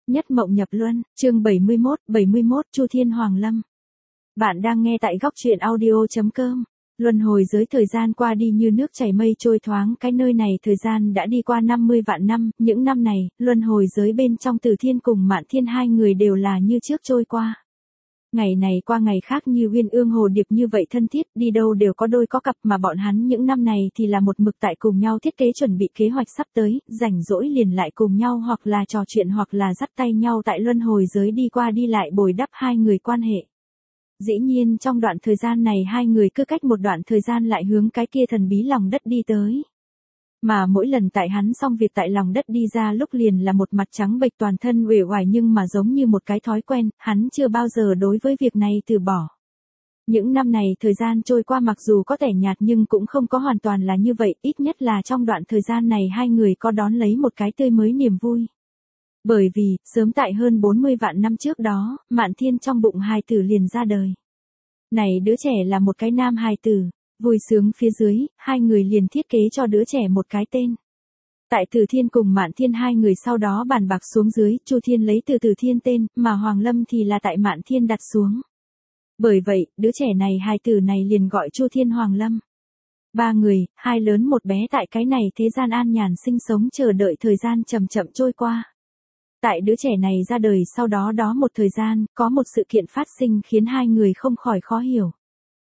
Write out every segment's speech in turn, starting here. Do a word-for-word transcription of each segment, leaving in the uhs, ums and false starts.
Nhất mộng nhập luân, chương bảy mươi mốt, bảy mươi mốt Chu Thiên Hoàng Lâm. Bạn đang nghe tại góc truyện audio chấm com. Luân hồi giới thời gian qua đi như nước chảy mây trôi thoáng, cái nơi này thời gian đã đi qua năm mươi vạn năm, những năm này, luân hồi giới bên trong Từ Thiên cùng Mạn Thiên hai người đều là như trước trôi qua. Ngày này qua ngày khác như uyên ương hồ điệp như vậy thân thiết, đi đâu đều có đôi có cặp, mà bọn hắn những năm này thì là một mực tại cùng nhau thiết kế chuẩn bị kế hoạch sắp tới, rảnh rỗi liền lại cùng nhau hoặc là trò chuyện hoặc là dắt tay nhau tại luân hồi giới đi qua đi lại bồi đắp hai người quan hệ. Dĩ nhiên trong đoạn thời gian này hai người cứ cách một đoạn thời gian lại hướng cái kia thần bí lòng đất đi tới. Mà mỗi lần tại hắn xong việc tại lòng đất đi ra lúc liền là một mặt trắng bệch toàn thân uể oải, nhưng mà giống như một cái thói quen, hắn chưa bao giờ đối với việc này từ bỏ. Những năm này thời gian trôi qua mặc dù có tẻ nhạt nhưng cũng không có hoàn toàn là như vậy, ít nhất là trong đoạn thời gian này hai người có đón lấy một cái tươi mới niềm vui. Bởi vì, sớm tại hơn bốn mươi vạn năm trước đó, Mạn Thiên trong bụng hài tử liền ra đời. Này đứa trẻ là một cái nam hài tử. Vui sướng phía dưới, hai người liền thiết kế cho đứa trẻ một cái tên. Tại Từ Thiên cùng Mạn Thiên hai người sau đó bàn bạc xuống dưới, Chu Thiên lấy từ Từ Thiên tên, mà Hoàng Lâm thì là tại Mạn Thiên đặt xuống. Bởi vậy, đứa trẻ này hài tử này liền gọi Chu Thiên Hoàng Lâm. Ba người, hai lớn một bé tại cái này thế gian an nhàn sinh sống chờ đợi thời gian chậm chậm trôi qua. Tại đứa trẻ này ra đời sau đó đó một thời gian, có một sự kiện phát sinh khiến hai người không khỏi khó hiểu.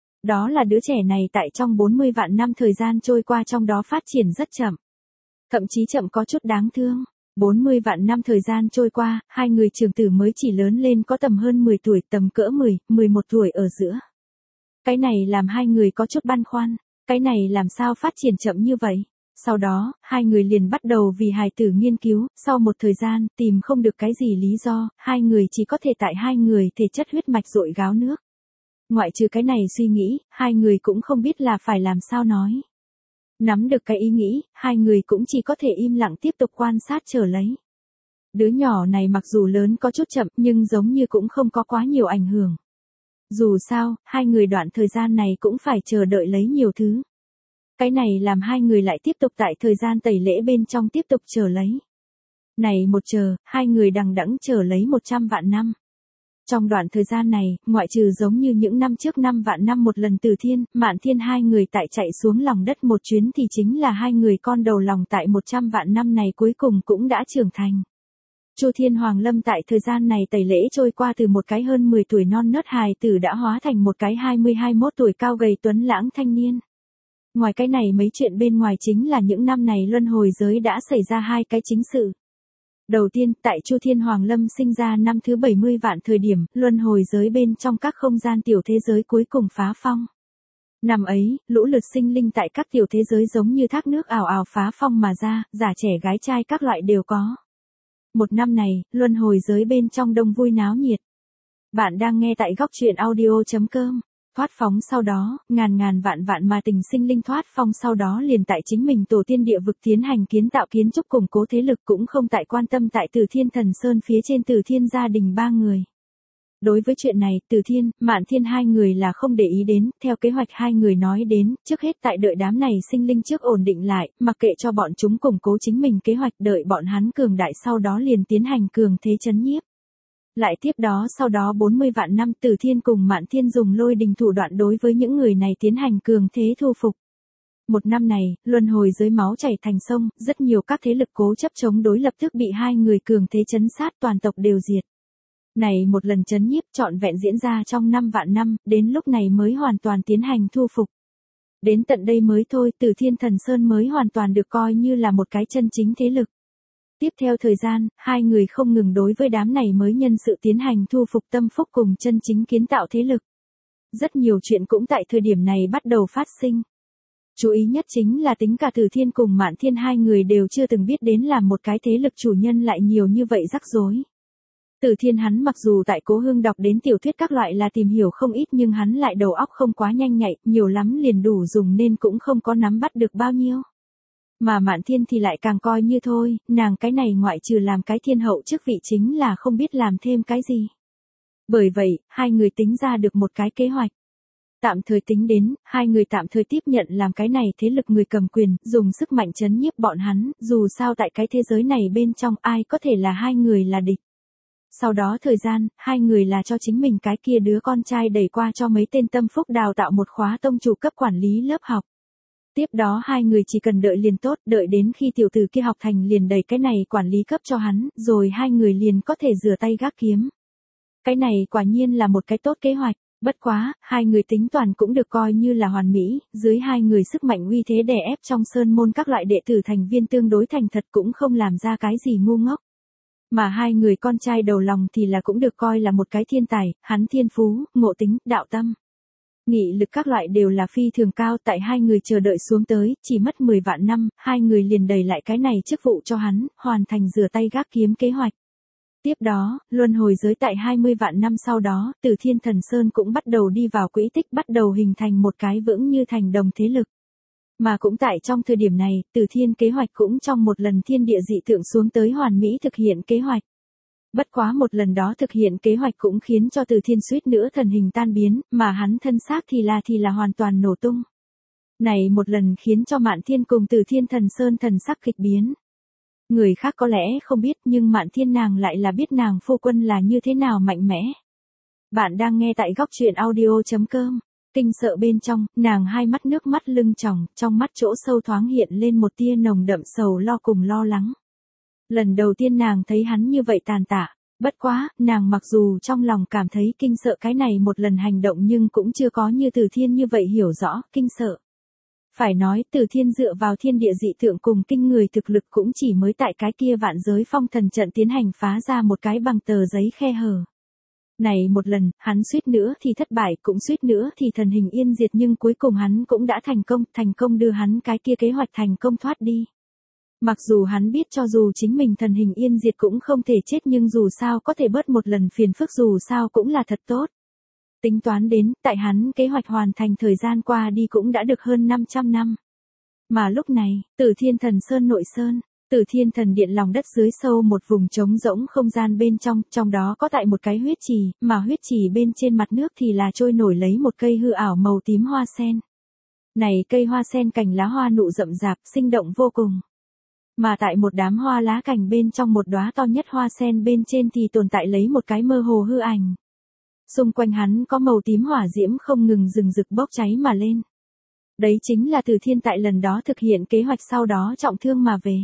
Đó là đứa trẻ này tại trong bốn mươi vạn năm thời gian trôi qua trong đó phát triển rất chậm. Thậm chí chậm có chút đáng thương. bốn mươi vạn năm thời gian trôi qua, hai người trưởng tử mới chỉ lớn lên có tầm hơn mười tuổi, tầm cỡ mười, mười một tuổi ở giữa. Cái này làm hai người có chút băn khoăn. Cái này làm sao phát triển chậm như vậy? Sau đó, hai người liền bắt đầu vì hài tử nghiên cứu, sau một thời gian, tìm không được cái gì lý do, hai người chỉ có thể tại hai người thể chất huyết mạch dội gáo nước. Ngoại trừ cái này suy nghĩ, hai người cũng không biết là phải làm sao nói. Nắm được cái ý nghĩ, hai người cũng chỉ có thể im lặng tiếp tục quan sát chờ lấy. Đứa nhỏ này mặc dù lớn có chút chậm nhưng giống như cũng không có quá nhiều ảnh hưởng. Dù sao, hai người đoạn thời gian này cũng phải chờ đợi lấy nhiều thứ. Cái này làm hai người lại tiếp tục tại thời gian tẩy lễ bên trong tiếp tục chờ lấy. Này một chờ, hai người đằng đẵng chờ lấy một trăm vạn năm. Trong đoạn thời gian này, ngoại trừ giống như những năm trước năm vạn năm một lần Từ Thiên, Mạn Thiên hai người tại chạy xuống lòng đất một chuyến thì chính là hai người con đầu lòng tại một trăm vạn năm này cuối cùng cũng đã trưởng thành. Chu Thiên Hoàng Lâm tại thời gian này tẩy lễ trôi qua từ một cái hơn mười tuổi non nớt hài tử đã hóa thành một cái hai mươi hai mốt tuổi cao gầy tuấn lãng thanh niên. Ngoài cái này mấy chuyện bên ngoài chính là những năm này luân hồi giới đã xảy ra hai cái chính sự. Đầu tiên, tại Chu Thiên Hoàng Lâm sinh ra năm thứ bảy mươi vạn thời điểm, luân hồi giới bên trong các không gian tiểu thế giới cuối cùng phá phong. Năm ấy, lũ lượt sinh linh tại các tiểu thế giới giống như thác nước ào ào phá phong mà ra, già trẻ gái trai các loại đều có. Một năm này, luân hồi giới bên trong đông vui náo nhiệt. Bạn đang nghe tại góc truyện audio chấm com. Thoát phóng sau đó, ngàn ngàn vạn vạn mà tình sinh linh thoát phong sau đó liền tại chính mình tổ tiên địa vực tiến hành kiến tạo kiến trúc củng cố thế lực, cũng không tại quan tâm tại Từ Thiên Thần Sơn phía trên Từ Thiên gia đình ba người. Đối với chuyện này, Từ Thiên, Mạn Thiên hai người là không để ý đến, theo kế hoạch hai người nói đến, trước hết tại đợi đám này sinh linh trước ổn định lại, mặc kệ cho bọn chúng củng cố chính mình kế hoạch, đợi bọn hắn cường đại sau đó liền tiến hành cường thế chấn nhiếp. Lại tiếp đó sau đó bốn mươi vạn năm Từ Thiên cùng Mạn Thiên dùng lôi đình thủ đoạn đối với những người này tiến hành cường thế thu phục. Một năm này, luân hồi giới máu chảy thành sông, rất nhiều các thế lực cố chấp chống đối lập tức bị hai người cường thế chấn sát, toàn tộc đều diệt. Này một lần chấn nhiếp trọn vẹn diễn ra trong năm vạn năm, đến lúc này mới hoàn toàn tiến hành thu phục. Đến tận đây mới thôi, Từ Thiên Thần Sơn mới hoàn toàn được coi như là một cái chân chính thế lực. Tiếp theo thời gian, hai người không ngừng đối với đám này mới nhân sự tiến hành thu phục tâm phúc cùng chân chính kiến tạo thế lực. Rất nhiều chuyện cũng tại thời điểm này bắt đầu phát sinh. Chú ý nhất chính là tính cả Từ Thiên cùng Mạn Thiên hai người đều chưa từng biết đến làm một cái thế lực chủ nhân lại nhiều như vậy rắc rối. Từ Thiên hắn mặc dù tại Cố Hương đọc đến tiểu thuyết các loại là tìm hiểu không ít nhưng hắn lại đầu óc không quá nhanh nhạy, nhiều lắm liền đủ dùng nên cũng không có nắm bắt được bao nhiêu. Mà Mạn Thiên thì lại càng coi như thôi, nàng cái này ngoại trừ làm cái thiên hậu chức vị chính là không biết làm thêm cái gì. Bởi vậy, hai người tính ra được một cái kế hoạch. Tạm thời tính đến, hai người tạm thời tiếp nhận làm cái này thế lực người cầm quyền, dùng sức mạnh chấn nhiếp bọn hắn, dù sao tại cái thế giới này bên trong ai có thể là hai người là địch. sau đó thời gian, hai người là cho chính mình cái kia đứa con trai đẩy qua cho mấy tên tâm phúc đào tạo một khóa tông chủ cấp quản lý lớp học. Tiếp đó hai người chỉ cần đợi liền tốt, đợi đến khi tiểu tử kia học thành liền đẩy cái này quản lý cấp cho hắn, rồi hai người liền có thể rửa tay gác kiếm. Cái này quả nhiên là một cái tốt kế hoạch, bất quá, hai người tính toàn cũng được coi như là hoàn mỹ, dưới hai người sức mạnh uy thế đè ép trong sơn môn các loại đệ tử thành viên tương đối thành thật cũng không làm ra cái gì ngu ngốc. Mà hai người con trai đầu lòng thì là cũng được coi là một cái thiên tài, hắn thiên phú, ngộ tính, đạo tâm. Nghị lực các loại đều là phi thường cao, tại hai người chờ đợi xuống tới, chỉ mất mười vạn năm, hai người liền đẩy lại cái này chức vụ cho hắn, hoàn thành rửa tay gác kiếm kế hoạch. Tiếp đó, luân hồi giới tại hai mươi vạn năm sau đó, Từ Thiên Thần Sơn cũng bắt đầu đi vào quỹ tích, bắt đầu hình thành một cái vững như thành đồng thế lực. Mà cũng tại trong thời điểm này, Từ Thiên kế hoạch cũng trong một lần thiên địa dị tượng xuống tới hoàn mỹ thực hiện kế hoạch. Bất quá một lần đó thực hiện kế hoạch cũng khiến cho Từ Thiên suýt nữa thần hình tan biến, mà hắn thân xác thì là thì là hoàn toàn nổ tung. Này một lần khiến cho Mạn Thiên cùng Từ Thiên Thần Sơn thần sắc kịch biến. Người khác có lẽ không biết nhưng Mạn Thiên nàng lại là biết nàng phu quân là như thế nào mạnh mẽ. Bạn đang nghe tại góc truyện audio chấm com. Kinh sợ bên trong, nàng hai mắt nước mắt lưng tròng, trong mắt chỗ sâu thoáng hiện lên một tia nồng đậm sầu lo cùng lo lắng. Lần đầu tiên nàng thấy hắn như vậy tàn tạ, bất quá, nàng mặc dù trong lòng cảm thấy kinh sợ cái này một lần hành động nhưng cũng chưa có như Từ Thiên như vậy hiểu rõ, kinh sợ. Phải nói, Từ Thiên dựa vào thiên địa dị tượng cùng kinh người thực lực cũng chỉ mới tại cái kia vạn giới phong thần trận tiến hành phá ra một cái bằng tờ giấy khe hở. Này một lần, hắn suýt nữa thì thất bại, cũng suýt nữa thì thần hình yên diệt nhưng cuối cùng hắn cũng đã thành công, thành công đưa hắn cái kia kế hoạch thành công thoát đi. Mặc dù hắn biết cho dù chính mình thần hình yên diệt cũng không thể chết nhưng dù sao có thể bớt một lần phiền phức dù sao cũng là thật tốt. Tính toán đến, tại hắn kế hoạch hoàn thành thời gian qua đi cũng đã được hơn năm trăm năm. Mà lúc này, Từ Thiên Thần Sơn nội sơn, Từ Thiên Thần Điện lòng đất dưới sâu một vùng trống rỗng không gian bên trong, trong đó có tại một cái huyết trì, mà huyết trì bên trên mặt nước thì là trôi nổi lấy một cây hư ảo màu tím hoa sen. Này cây hoa sen cành lá hoa nụ rậm rạp, sinh động vô cùng. Mà tại một đám hoa lá cành bên trong một đóa to nhất hoa sen bên trên thì tồn tại lấy một cái mơ hồ hư ảnh. Xung quanh hắn có màu tím hỏa diễm không ngừng rừng rực bốc cháy mà lên. Đấy chính là Từ Thiên tại lần đó thực hiện kế hoạch sau đó trọng thương mà về.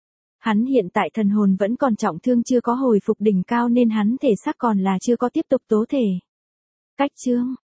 Hắn hiện tại thần hồn vẫn còn trọng thương chưa có hồi phục đỉnh cao nên hắn thể xác còn là chưa có tiếp tục tố thể. Cách chương,